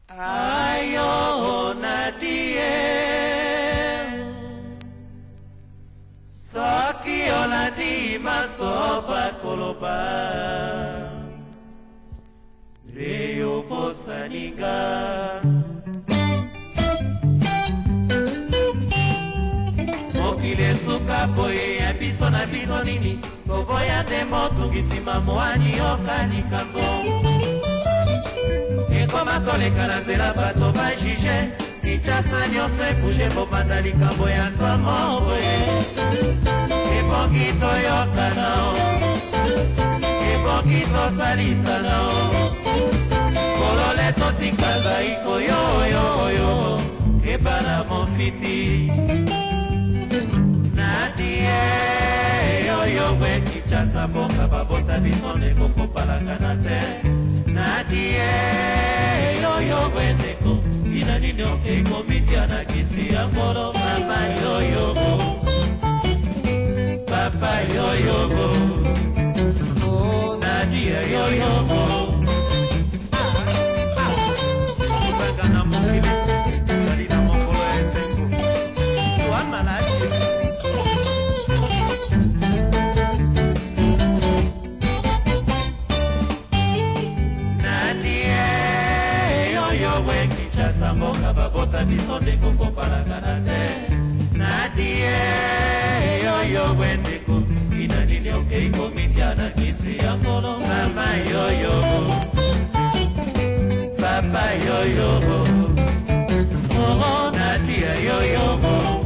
Ayo Nadie Soki Onadi Masoba Koloba Leo Posaninga Mokile suka boye ya biso na biso nini Kovoya demo tungisima moani okani kambo Koma koleka na zela bato bajije Kinshasa nyonso ekouche bobanda likambo ya somo boye Ebongi toyokana o Ebongi tosalisana o Kolole totika zai koyoyoyo Kebana mofiti Nadie yoyo we Kinshasa boka babota bisone koko palangana te Nadie yoyo wendeko ina nino keiko mitiana kisi ya moro mama yoyo papa yoyo Nadie yoyo Bagana mokile Salina mokolo eseko Tuan malachi Mboka babota biso ndeko kopalakana te Nadie yoyo wendeko ina nini okeiko mitiana kisi ya molo mama yoyo papa yoyo oh Nadie yoyo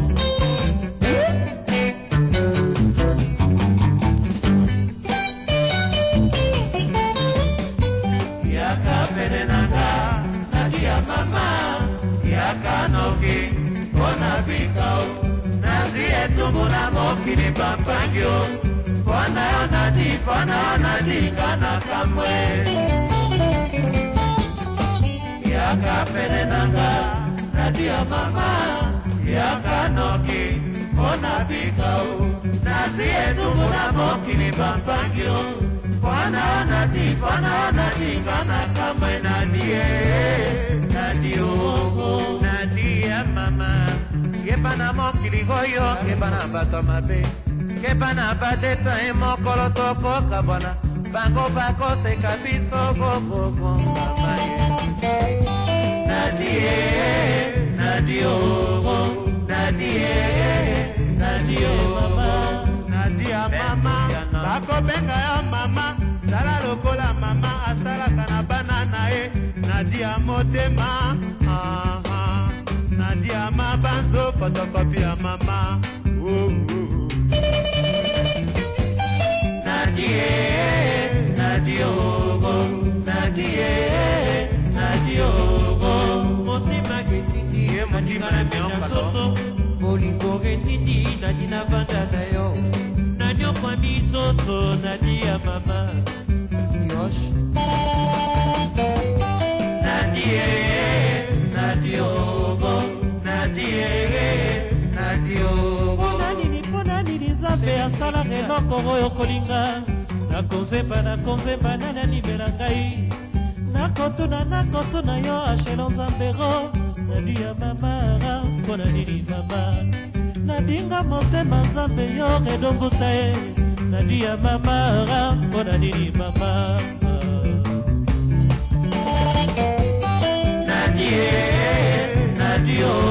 Yaka penenanga Nadia mama Yakanoki Kona bikao Nazi etumbu na mokili pampangyo Fwana nadi kana kamwe Yakapene nanga Nadia mama Yakanoki Kona bikao Nazi etumbu na mokili pampangyo Fwana nadi kana kamwe Nadie Nadio Nadia mama Kebana mokili goyo Kebana bato mabe Kebana badeta e mokolo toko kabana Bango bako seka biso gogo mama Nadie Nadio Nadio mama Nadia mama Bako benga ya mama Sala lokola mama asala kana banana e Nadia motema Nadia mabanzo photocopy ya mama Nadie Motima getiti Motima na miomba soto Bolingo getiti Nadina vanda na yo Nanyo kwa misoto Nadia mama Yosh Nadie Pona nini zabe asala eloko oyo kolinga Nakonzemba nana nibela ngai Nakotuna yo ashelo zambero Nadia mama Pona nini mama Nadinga motema zambe yo redonguta e Nadia mama Pona nini mama Nadio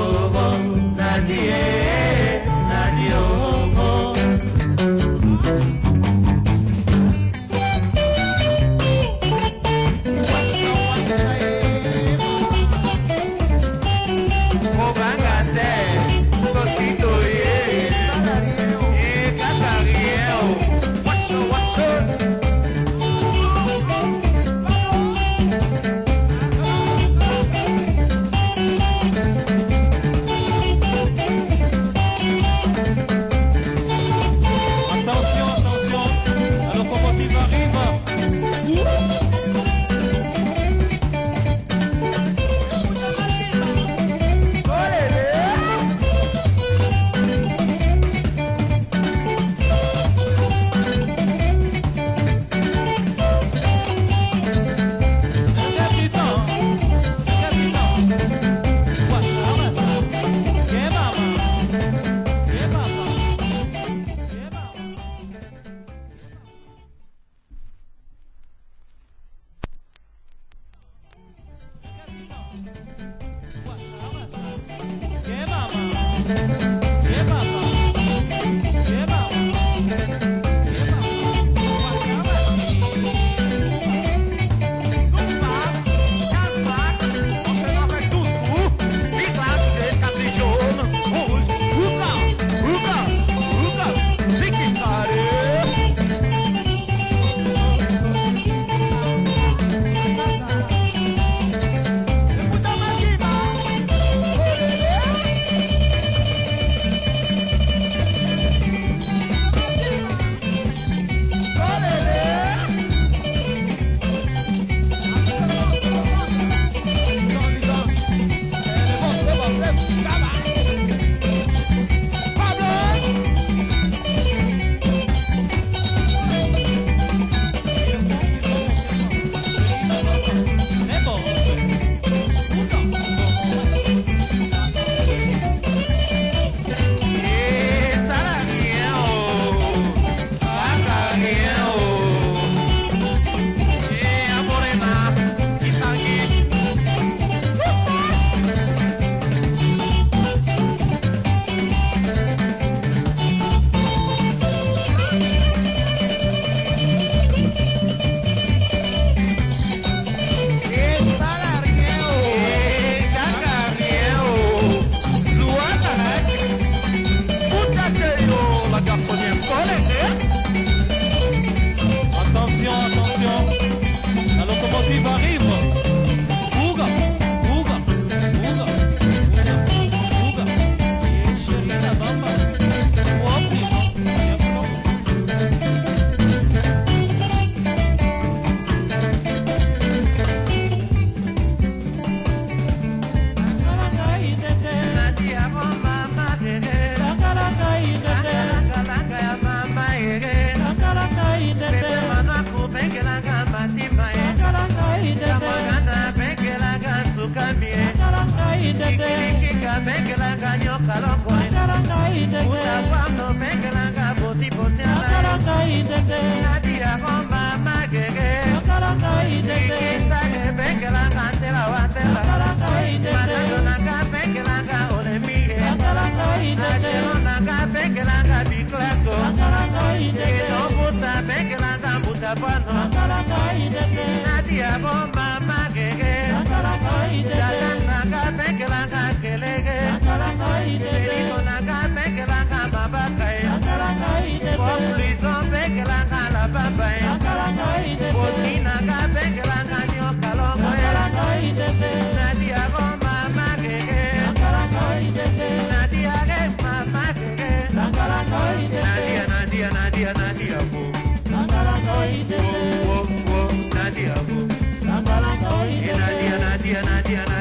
idete Kika bengelanga nyoka longo Makalanga idete Utawando bengelanga boti potiana Makalanga idete Nadia goma magege Makalanga idete Kisane bengelanga tela watela Makalanga idete Matadonanga bengelanga olemige Makalanga idete Asheronanga bengelanga biklako Makalanga idete Kenobuta bengelanga butapano Makalanga idete Nadia goma magege Makalanga idete Jatanga bengelanga kelege Makalanga idete Nanga bengelanga babakae Makalanga idete Populito bengelanga la babae Makalanga idete Botinanga bengelanga nyoka longo Makalanga idete Nadia goma magege Makalanga idete Nadia gema magege Makalanga idete Nadia bo Makalanga idete Nadia bo Makalanga idete Nadia